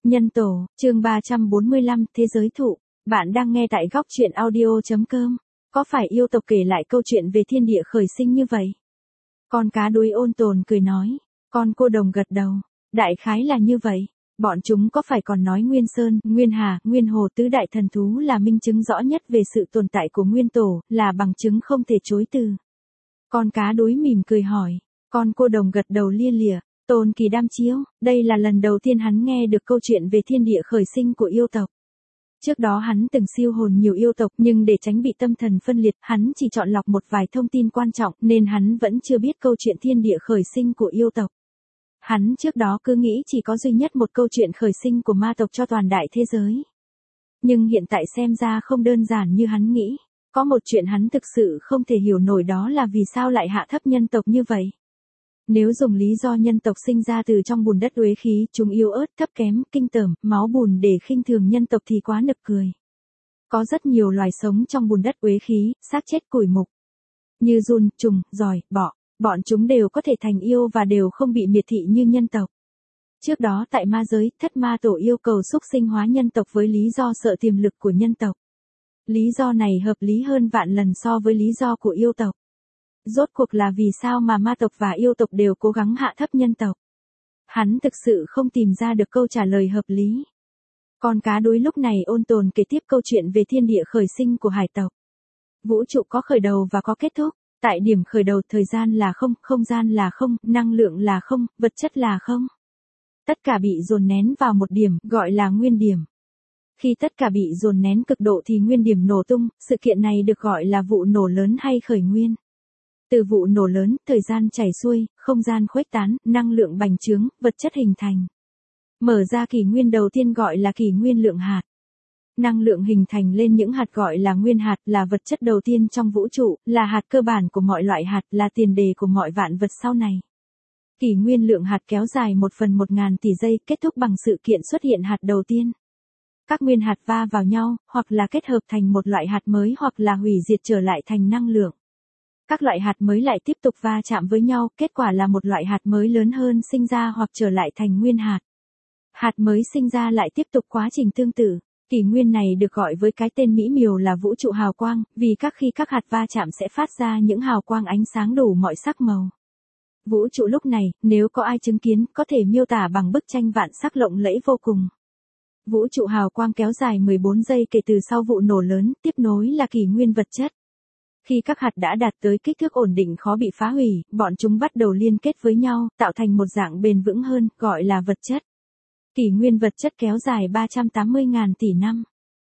Nhân tổ, chương 345, Thế giới thụ. Bạn đang nghe tại góc truyện audio.com. Có phải yêu tộc kể lại câu chuyện về thiên địa khởi sinh như vậy? Con cá đuối ôn tồn cười nói. Con cô đồng gật đầu. Đại khái là như vậy. Bọn chúng có phải còn nói Nguyên Sơn, Nguyên Hà, Nguyên Hồ tứ đại thần thú là minh chứng rõ nhất về sự tồn tại của Nguyên Tổ, là bằng chứng không thể chối từ. Con cá đuối mỉm cười hỏi. Con cô đồng gật đầu lia lịa. Tôn Kỳ đam chiếu, đây là lần đầu tiên hắn nghe được câu chuyện về thiên địa khởi sinh của yêu tộc. Trước đó hắn từng siêu hồn nhiều yêu tộc nhưng để tránh bị tâm thần phân liệt, hắn chỉ chọn lọc một vài thông tin quan trọng nên hắn vẫn chưa biết câu chuyện thiên địa khởi sinh của yêu tộc. Hắn trước đó cứ nghĩ chỉ có duy nhất một câu chuyện khởi sinh của ma tộc cho toàn đại thế giới. Nhưng hiện tại xem ra không đơn giản như hắn nghĩ. Có một chuyện hắn thực sự không thể hiểu nổi, đó là vì sao lại hạ thấp nhân tộc như vậy. Nếu dùng lý do nhân tộc sinh ra từ trong bùn đất uế khí, chúng yếu ớt, thấp kém, kinh tởm, máu bùn để khinh thường nhân tộc thì quá nực cười. Có rất nhiều loài sống trong bùn đất uế khí, xác chết củi mục. Như giun, trùng, giòi, bọ, bọn chúng đều có thể thành yêu và đều không bị miệt thị như nhân tộc. Trước đó tại ma giới, Thất Ma Tổ yêu cầu xúc sinh hóa nhân tộc với lý do sợ tiềm lực của nhân tộc. Lý do này hợp lý hơn vạn lần so với lý do của yêu tộc. Rốt cuộc là vì sao mà ma tộc và yêu tộc đều cố gắng hạ thấp nhân tộc? Hắn thực sự không tìm ra được câu trả lời hợp lý. Con cá đuối lúc này ôn tồn kể tiếp câu chuyện về thiên địa khởi sinh của hải tộc. Vũ trụ có khởi đầu và có kết thúc. Tại điểm khởi đầu, thời gian là không, không gian là không, năng lượng là không, vật chất là không. Tất cả bị dồn nén vào một điểm, gọi là nguyên điểm. Khi tất cả bị dồn nén cực độ thì nguyên điểm nổ tung, sự kiện này được gọi là vụ nổ lớn hay khởi nguyên. Từ vụ nổ lớn, thời gian chảy xuôi, không gian khuếch tán, năng lượng bành trướng, vật chất hình thành. Mở ra kỷ nguyên đầu tiên gọi là kỷ nguyên lượng hạt. Năng lượng hình thành lên những hạt gọi là nguyên hạt, là vật chất đầu tiên trong vũ trụ, là hạt cơ bản của mọi loại hạt, là tiền đề của mọi vạn vật sau này. Kỷ nguyên lượng hạt kéo dài 1/1000 tỷ giây, kết thúc bằng sự kiện xuất hiện hạt đầu tiên. Các nguyên hạt va vào nhau, hoặc là kết hợp thành một loại hạt mới hoặc là hủy diệt trở lại thành năng lượng. Các loại hạt mới lại tiếp tục va chạm với nhau, kết quả là một loại hạt mới lớn hơn sinh ra hoặc trở lại thành nguyên hạt. Hạt mới sinh ra lại tiếp tục quá trình tương tự. Kỷ nguyên này được gọi với cái tên mỹ miều là vũ trụ hào quang, vì khi các hạt va chạm sẽ phát ra những hào quang ánh sáng đủ mọi sắc màu. Vũ trụ lúc này, nếu có ai chứng kiến, có thể miêu tả bằng bức tranh vạn sắc lộng lẫy vô cùng. Vũ trụ hào quang kéo dài 14 giây kể từ sau vụ nổ lớn, tiếp nối là kỷ nguyên vật chất. Khi các hạt đã đạt tới kích thước ổn định khó bị phá hủy, bọn chúng bắt đầu liên kết với nhau, tạo thành một dạng bền vững hơn, gọi là vật chất. Kỷ nguyên vật chất kéo dài 380.000 tỷ năm.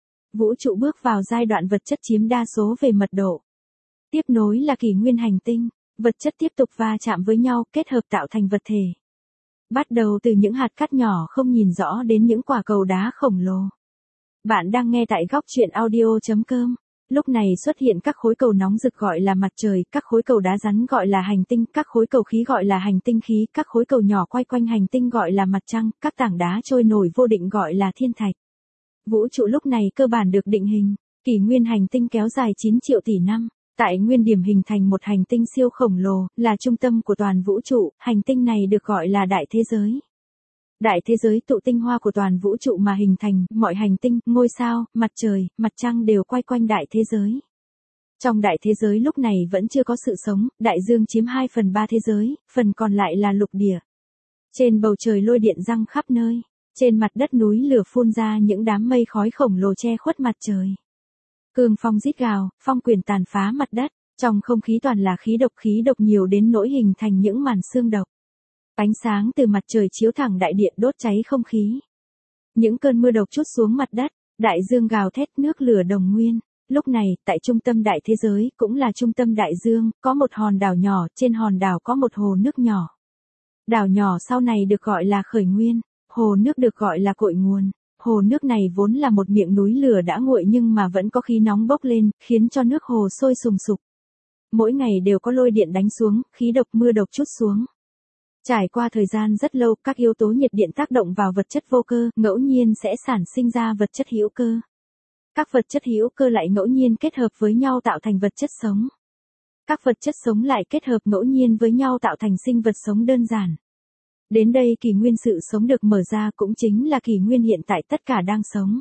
Vũ trụ bước vào giai đoạn vật chất chiếm đa số về mật độ. Tiếp nối là kỷ nguyên hành tinh, vật chất tiếp tục va chạm với nhau, kết hợp tạo thành vật thể. Bắt đầu từ những hạt cát nhỏ không nhìn rõ đến những quả cầu đá khổng lồ. Bạn đang nghe tại góc truyện audio.com. Lúc này xuất hiện các khối cầu nóng rực gọi là mặt trời, các khối cầu đá rắn gọi là hành tinh, các khối cầu khí gọi là hành tinh khí, các khối cầu nhỏ quay quanh hành tinh gọi là mặt trăng, các tảng đá trôi nổi vô định gọi là thiên thạch. Vũ trụ lúc này cơ bản được định hình. Kỷ nguyên hành tinh kéo dài 9 triệu tỷ năm. Tại nguyên điểm hình thành một hành tinh siêu khổng lồ, là trung tâm của toàn vũ trụ, hành tinh này được gọi là đại thế giới. Đại thế giới tụ tinh hoa của toàn vũ trụ mà hình thành, mọi hành tinh, ngôi sao, mặt trời, mặt trăng đều quay quanh đại thế giới. Trong đại thế giới lúc này vẫn chưa có sự sống, đại dương chiếm 2/3 thế giới, phần còn lại là lục địa. Trên bầu trời lôi điện giăng khắp nơi, trên mặt đất núi lửa phun ra những đám mây khói khổng lồ che khuất mặt trời. Cương phong rít gào, phong quyền tàn phá mặt đất, trong không khí toàn là khí độc nhiều đến nỗi hình thành những màn sương độc. Ánh sáng từ mặt trời chiếu thẳng đại địa đốt cháy không khí. Những cơn mưa độc trút xuống mặt đất, đại dương gào thét nước lửa đồng nguyên. Lúc này, tại trung tâm đại thế giới, cũng là trung tâm đại dương, có một hòn đảo nhỏ, trên hòn đảo có một hồ nước nhỏ. Đảo nhỏ sau này được gọi là khởi nguyên, hồ nước được gọi là cội nguồn. Hồ nước này vốn là một miệng núi lửa đã nguội nhưng mà vẫn có khí nóng bốc lên, khiến cho nước hồ sôi sùng sục. Mỗi ngày đều có lôi điện đánh xuống, khí độc mưa độc trút xuống. Trải qua thời gian rất lâu, các yếu tố nhiệt điện tác động vào vật chất vô cơ, ngẫu nhiên sẽ sản sinh ra vật chất hữu cơ. Các vật chất hữu cơ lại ngẫu nhiên kết hợp với nhau tạo thành vật chất sống. Các vật chất sống lại kết hợp ngẫu nhiên với nhau tạo thành sinh vật sống đơn giản. Đến đây kỷ nguyên sự sống được mở ra cũng chính là kỷ nguyên hiện tại tất cả đang sống.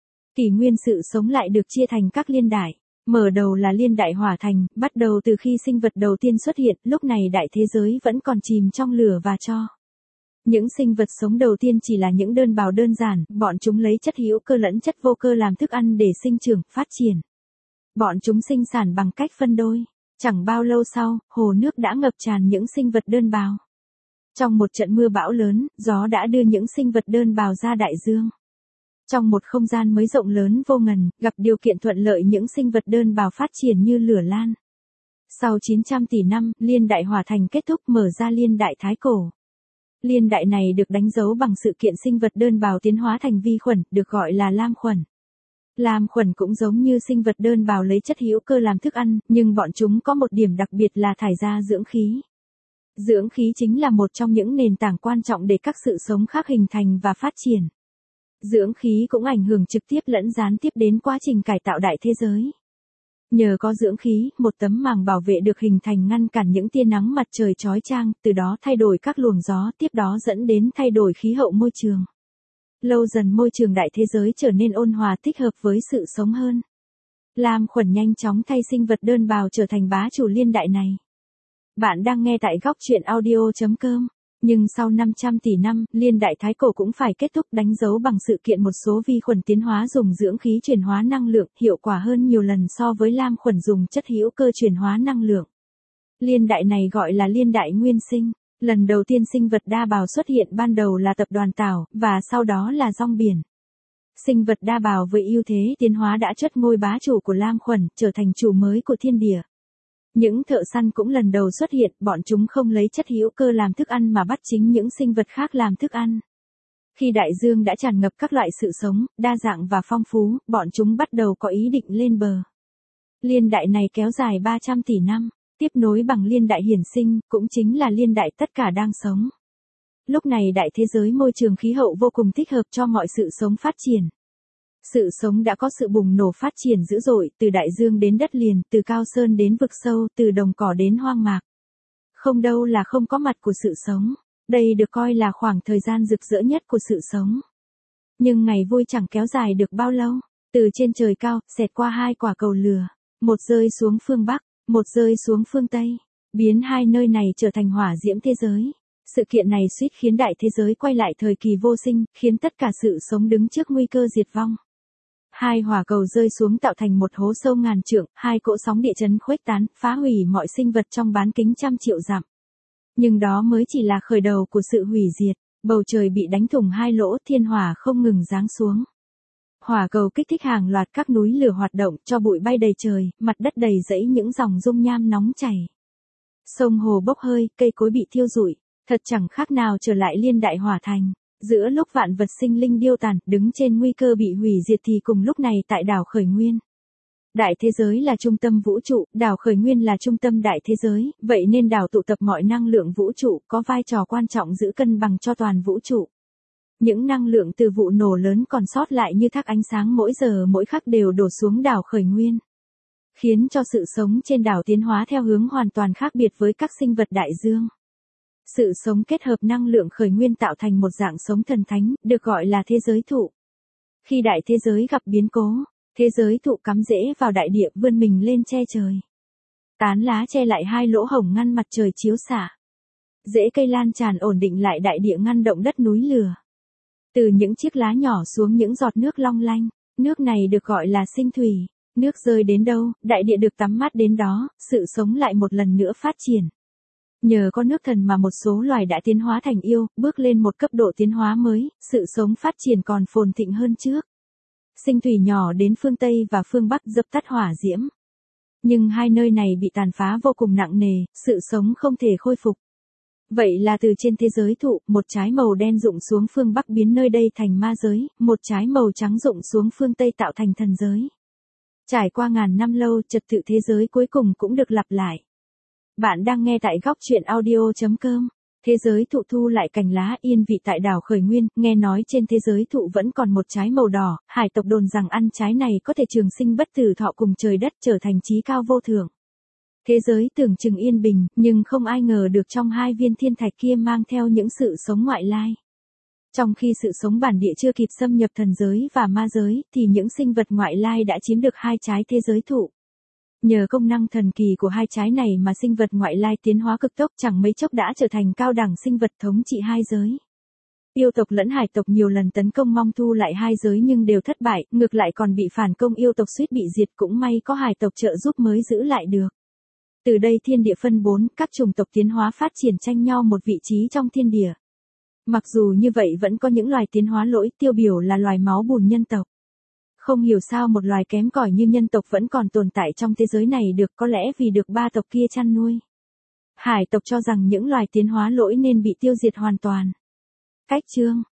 Kỷ nguyên sự sống lại được chia thành các liên đại. Mở đầu là liên đại hỏa thành, bắt đầu từ khi sinh vật đầu tiên xuất hiện, lúc này đại thế giới vẫn còn chìm trong lửa và tro. Những sinh vật sống đầu tiên chỉ là những đơn bào đơn giản, bọn chúng lấy chất hữu cơ lẫn chất vô cơ làm thức ăn để sinh trưởng, phát triển. Bọn chúng sinh sản bằng cách phân đôi. Chẳng bao lâu sau, hồ nước đã ngập tràn những sinh vật đơn bào. Trong một trận mưa bão lớn, gió đã đưa những sinh vật đơn bào ra đại dương. Trong một không gian mới rộng lớn vô ngần, gặp điều kiện thuận lợi những sinh vật đơn bào phát triển như lửa lan. Sau 900 tỷ năm, liên đại hỏa thành kết thúc mở ra liên đại thái cổ. Liên đại này được đánh dấu bằng sự kiện sinh vật đơn bào tiến hóa thành vi khuẩn, được gọi là lam khuẩn. Lam khuẩn cũng giống như sinh vật đơn bào lấy chất hữu cơ làm thức ăn, nhưng bọn chúng có một điểm đặc biệt là thải ra dưỡng khí. Dưỡng khí chính là một trong những nền tảng quan trọng để các sự sống khác hình thành và phát triển. Dưỡng khí cũng ảnh hưởng trực tiếp lẫn gián tiếp đến quá trình cải tạo đại thế giới. Nhờ có dưỡng khí, một tấm màng bảo vệ được hình thành ngăn cản những tia nắng mặt trời chói chang, từ đó thay đổi các luồng gió, tiếp đó dẫn đến thay đổi khí hậu môi trường. Lâu dần môi trường đại thế giới trở nên ôn hòa thích hợp với sự sống hơn. Lam khuẩn nhanh chóng thay sinh vật đơn bào trở thành bá chủ liên đại này. Bạn đang nghe tại góc truyện audio.com. Nhưng sau 500 tỷ năm, liên đại thái cổ cũng phải kết thúc đánh dấu bằng sự kiện một số vi khuẩn tiến hóa dùng dưỡng khí chuyển hóa năng lượng, hiệu quả hơn nhiều lần so với lam khuẩn dùng chất hữu cơ chuyển hóa năng lượng. Liên đại này gọi là liên đại nguyên sinh. Lần đầu tiên sinh vật đa bào xuất hiện ban đầu là tập đoàn tảo, và sau đó là rong biển. Sinh vật đa bào với ưu thế tiến hóa đã chớt ngôi bá chủ của lam khuẩn, trở thành chủ mới của thiên địa. Những thợ săn cũng lần đầu xuất hiện, bọn chúng không lấy chất hữu cơ làm thức ăn mà bắt chính những sinh vật khác làm thức ăn. Khi đại dương đã tràn ngập các loại sự sống, đa dạng và phong phú, bọn chúng bắt đầu có ý định lên bờ. Liên đại này kéo dài 300 tỷ năm, tiếp nối bằng liên đại hiển sinh, cũng chính là liên đại tất cả đang sống. Lúc này đại thế giới môi trường khí hậu vô cùng thích hợp cho mọi sự sống phát triển. Sự sống đã có sự bùng nổ phát triển dữ dội, từ đại dương đến đất liền, từ cao sơn đến vực sâu, từ đồng cỏ đến hoang mạc. Không đâu là không có mặt của sự sống. Đây được coi là khoảng thời gian rực rỡ nhất của sự sống. Nhưng ngày vui chẳng kéo dài được bao lâu. Từ trên trời cao, xẹt qua hai quả cầu lửa. Một rơi xuống phương Bắc, một rơi xuống phương Tây. Biến hai nơi này trở thành hỏa diễm thế giới. Sự kiện này suýt khiến đại thế giới quay lại thời kỳ vô sinh, khiến tất cả sự sống đứng trước nguy cơ diệt vong. Hai hỏa cầu rơi xuống tạo thành một hố sâu ngàn trượng, hai cỗ sóng địa chấn khuếch tán, phá hủy mọi sinh vật trong bán kính trăm triệu dặm. Nhưng đó mới chỉ là khởi đầu của sự hủy diệt, bầu trời bị đánh thủng hai lỗ, thiên hỏa không ngừng giáng xuống. Hỏa cầu kích thích hàng loạt các núi lửa hoạt động, cho bụi bay đầy trời, mặt đất đầy rẫy những dòng dung nham nóng chảy. Sông hồ bốc hơi, cây cối bị thiêu rụi, thật chẳng khác nào trở lại liên đại hỏa thành. Giữa lúc vạn vật sinh linh điêu tàn, đứng trên nguy cơ bị hủy diệt thì cùng lúc này tại đảo Khởi Nguyên. Đại thế giới là trung tâm vũ trụ, đảo Khởi Nguyên là trung tâm đại thế giới, vậy nên đảo tụ tập mọi năng lượng vũ trụ, có vai trò quan trọng giữ cân bằng cho toàn vũ trụ. Những năng lượng từ vụ nổ lớn còn sót lại như thác ánh sáng mỗi giờ mỗi khắc đều đổ xuống đảo Khởi Nguyên, khiến cho sự sống trên đảo tiến hóa theo hướng hoàn toàn khác biệt với các sinh vật đại dương. Sự sống kết hợp năng lượng khởi nguyên tạo thành một dạng sống thần thánh, được gọi là thế giới thụ. Khi đại thế giới gặp biến cố, thế giới thụ cắm rễ vào đại địa vươn mình lên che trời. Tán lá che lại hai lỗ hổng ngăn mặt trời chiếu xạ. Rễ cây lan tràn ổn định lại đại địa ngăn động đất núi lửa. Từ những chiếc lá nhỏ xuống những giọt nước long lanh, nước này được gọi là sinh thủy. Nước rơi đến đâu, đại địa được tắm mát đến đó, sự sống lại một lần nữa phát triển. Nhờ có nước thần mà một số loài đã tiến hóa thành yêu, bước lên một cấp độ tiến hóa mới, sự sống phát triển còn phồn thịnh hơn trước. Sinh thủy nhỏ đến phương Tây và phương Bắc dập tắt hỏa diễm. Nhưng hai nơi này bị tàn phá vô cùng nặng nề, sự sống không thể khôi phục. Vậy là từ trên thế giới thụ, một trái màu đen rụng xuống phương Bắc biến nơi đây thành ma giới, một trái màu trắng rụng xuống phương Tây tạo thành thần giới. Trải qua ngàn năm lâu, trật tự thế giới cuối cùng cũng được lặp lại. Bạn đang nghe tại góc truyện audio.com. Thế giới thụ thu lại cành lá yên vị tại đảo Khởi Nguyên, nghe nói trên thế giới thụ vẫn còn một trái màu đỏ, hải tộc đồn rằng ăn trái này có thể trường sinh bất tử thọ cùng trời đất trở thành chí cao vô thượng. Thế giới tưởng chừng yên bình, nhưng không ai ngờ được trong hai viên thiên thạch kia mang theo những sự sống ngoại lai. Trong khi sự sống bản địa chưa kịp xâm nhập thần giới và ma giới, thì những sinh vật ngoại lai đã chiếm được hai trái thế giới thụ. Nhờ công năng thần kỳ của hai trái này mà sinh vật ngoại lai tiến hóa cực tốc, chẳng mấy chốc đã trở thành cao đẳng sinh vật thống trị hai giới. Yêu tộc lẫn hải tộc nhiều lần tấn công mong thu lại hai giới nhưng đều thất bại, ngược lại còn bị phản công, yêu tộc suýt bị diệt, cũng may có hải tộc trợ giúp mới giữ lại được. Từ đây thiên địa phân bốn, các chủng tộc tiến hóa phát triển tranh nhau một vị trí trong thiên địa. Mặc dù như vậy vẫn có những loài tiến hóa lỗi, tiêu biểu là loài máu bùn nhân tộc. Không hiểu sao một loài kém cỏi như nhân tộc vẫn còn tồn tại trong thế giới này được, có lẽ vì được ba tộc kia chăn nuôi. Hải tộc cho rằng những loài tiến hóa lỗi nên bị tiêu diệt hoàn toàn. Cách chương